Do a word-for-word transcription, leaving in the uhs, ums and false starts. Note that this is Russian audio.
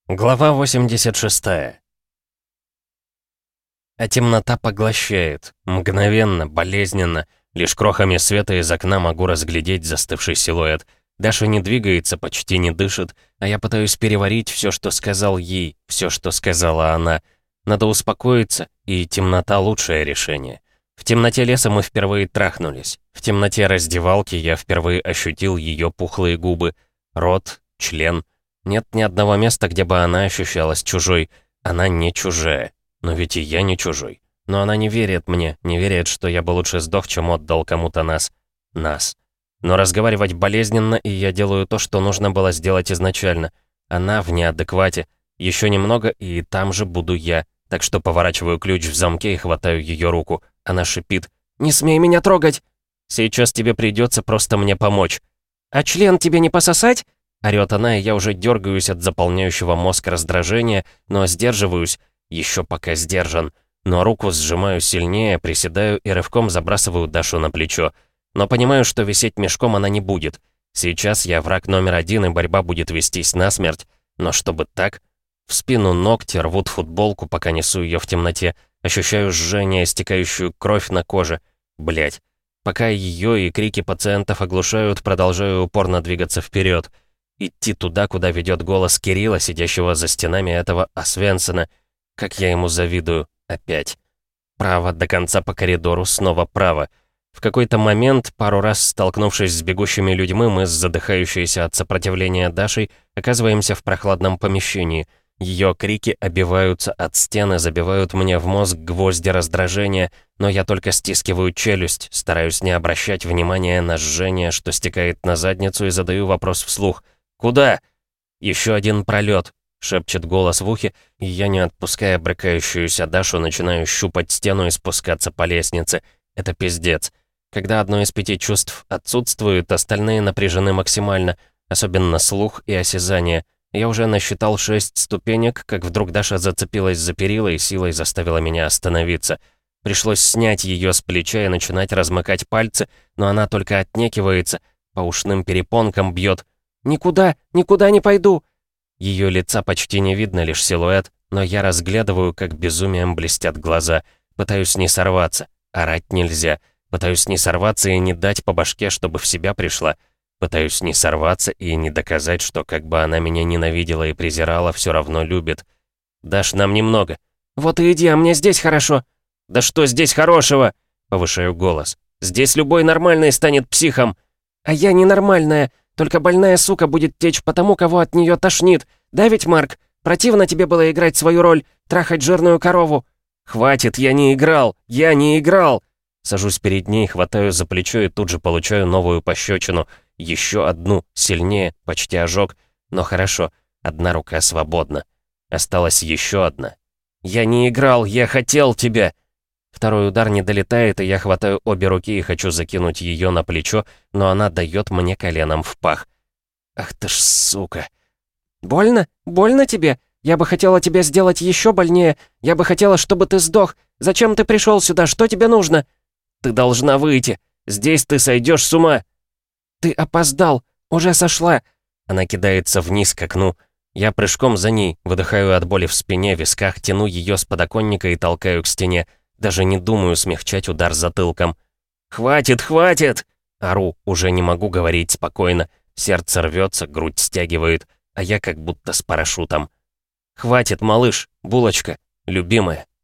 Глава восемьдесят шестая. А темнота поглощает. Мгновенно, болезненно. Лишь крохами света из окна могу разглядеть застывший силуэт. Даша не двигается, почти не дышит, а я пытаюсь переварить все, что сказал ей, все, что сказала она. Надо успокоиться, и темнота — лучшее решение. В темноте леса мы впервые трахнулись. В темноте раздевалки я впервые ощутил ее пухлые губы, рот, член. Нет ни одного места, где бы она ощущалась чужой. Она не чужая. Но ведь и я не чужой. Но она не верит мне, не верит, что я бы лучше сдох, чем отдал кому-то нас. Нас. Но разговаривать болезненно, и я делаю то, что нужно было сделать изначально. Она в неадеквате. Еще немного, и там же буду я. Так что поворачиваю ключ в замке и хватаю ее руку. Она шипит: «Не смей меня трогать!» «Сейчас тебе придется просто мне помочь». «А член тебе не пососать?» Орёт она, и я уже дергаюсь от заполняющего мозг раздражения, но сдерживаюсь, еще пока сдержан. Но руку сжимаю сильнее, приседаю и рывком забрасываю Дашу на плечо. Но понимаю, что висеть мешком она не будет. Сейчас я враг номер один, и борьба будет вестись насмерть. Но чтобы так... В спину ногти рвут футболку, пока несу ее в темноте. Ощущаю жжение, стекающую кровь на коже. Блять. Пока ее и крики пациентов оглушают, продолжаю упорно двигаться вперед. Идти туда, куда ведет голос Кирилла, сидящего за стенами этого Освенцима. Как я ему завидую. Опять. Право до конца по коридору, снова право. В какой-то момент, пару раз столкнувшись с бегущими людьми, мы с задыхающейся от сопротивления Дашей оказываемся в прохладном помещении. Ее крики обиваются от стены, забивают мне в мозг гвозди раздражения, но я только стискиваю челюсть, стараюсь не обращать внимания на жжение, что стекает на задницу, и задаю вопрос вслух. «Куда?» «Еще один пролет», — шепчет голос в ухе, и я, не отпуская брыкающуюся Дашу, начинаю щупать стену и спускаться по лестнице. Это пиздец. Когда одно из пяти чувств отсутствует, остальные напряжены максимально, особенно слух и осязание. Я уже насчитал шесть ступенек, как вдруг Даша зацепилась за перила и силой заставила меня остановиться. Пришлось снять ее с плеча и начинать размыкать пальцы, но она только отнекивается, по ушным перепонкам бьет. «Никуда, никуда не пойду!» Ее лица почти не видно, лишь силуэт, но я разглядываю, как безумием блестят глаза. Пытаюсь не сорваться. Орать нельзя. Пытаюсь не сорваться и не дать по башке, чтобы в себя пришла. Пытаюсь не сорваться и не доказать, что как бы она меня ненавидела и презирала, все равно любит. «Дашь, нам немного». «Вот и иди, а мне здесь хорошо». «Да что здесь хорошего?» Повышаю голос. «Здесь любой нормальный станет психом». «А я ненормальная. Только больная сука будет течь по тому, кого от нее тошнит. Да ведь, Марк? Противно тебе было играть свою роль, трахать жирную корову». «Хватит, я не играл! Я не играл!» Сажусь перед ней, хватаю за плечо и тут же получаю новую пощечину. Еще одну, сильнее, почти ожог. Но хорошо, одна рука свободна. Осталась еще одна. «Я не играл, я хотел тебя!» Второй удар не долетает, и я хватаю обе руки и хочу закинуть ее на плечо, но она дает мне коленом в пах. «Ах ты ж сука!» «Больно? Больно тебе? Я бы хотела тебя сделать еще больнее. Я бы хотела, чтобы ты сдох. Зачем ты пришел сюда? Что тебе нужно?» «Ты должна выйти. Здесь ты сойдешь с ума». «Ты опоздал. Уже сошла». Она кидается вниз к окну. Я прыжком за ней, выдыхаю от боли в спине, висках, тяну ее с подоконника и толкаю к стене. Даже не думаю смягчать удар затылком. «Хватит, хватит!» Ору, уже не могу говорить спокойно. Сердце рвется, грудь стягивает, а я как будто с парашютом. «Хватит, малыш, булочка, любимая,